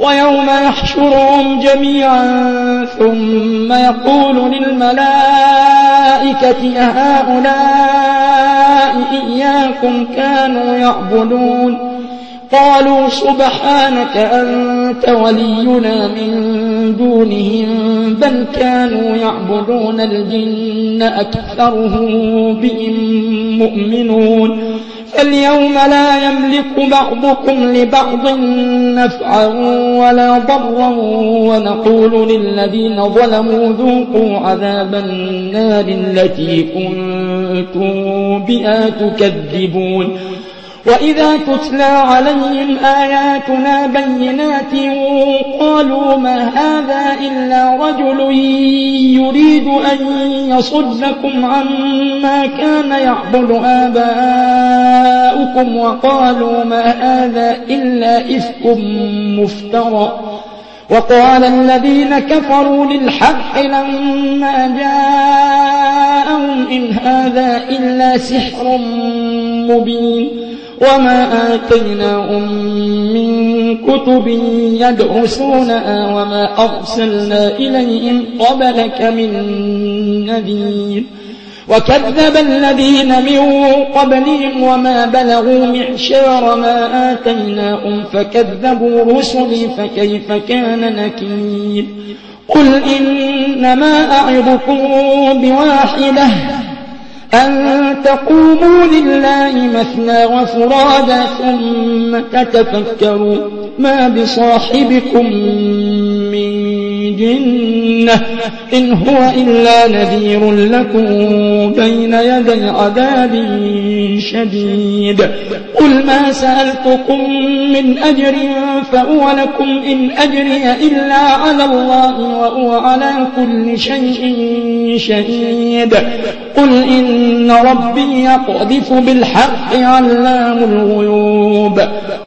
ويوم يحشرهم جميعا ثم يقول للملائكة أهؤلاء إياكم كانوا يعبدون قالوا سبحانك أنت ولينا من دونهم بل كانوا يعبدون الجن أكثرهم بهم مؤمنون فاليوم لا يملك بعضكم لبعض نفعا ولا ضرا ونقول للذين ظلموا ذوقوا عذاب النار التي كنتم بها تكذبون وإذا تتلى عليهم آياتنا بينات قالوا ما هذا إلا رجل يريد أن يصدكم عما كان يعبد آباؤكم وقالوا ما هذا إلا إفك مفترى وقال الذين كفروا للحق لما جاءهم إن هذا إلا سحر مبين وما آتيناهم من كتب يدرسونها وما أرسلنا إليهم قبلك من نذير وكذب الذين من قبلهم وما بلغوا معشار ما آتيناهم فكذبوا رسلي فكيف كان نكير قل إنما أعظكم بواحدة أن تقوموا لله مثنى وفرادا ثم تتفكروا ما بصاحبكم من جنة إن هو إلا نذير لكم بين يدي عذاب شديد قل ما سألتكم من أجر فهو لكم إن أجري إلا على الله وهو على كل شيء شهيد قل إن ربي يقذف بالحق علام الغيوب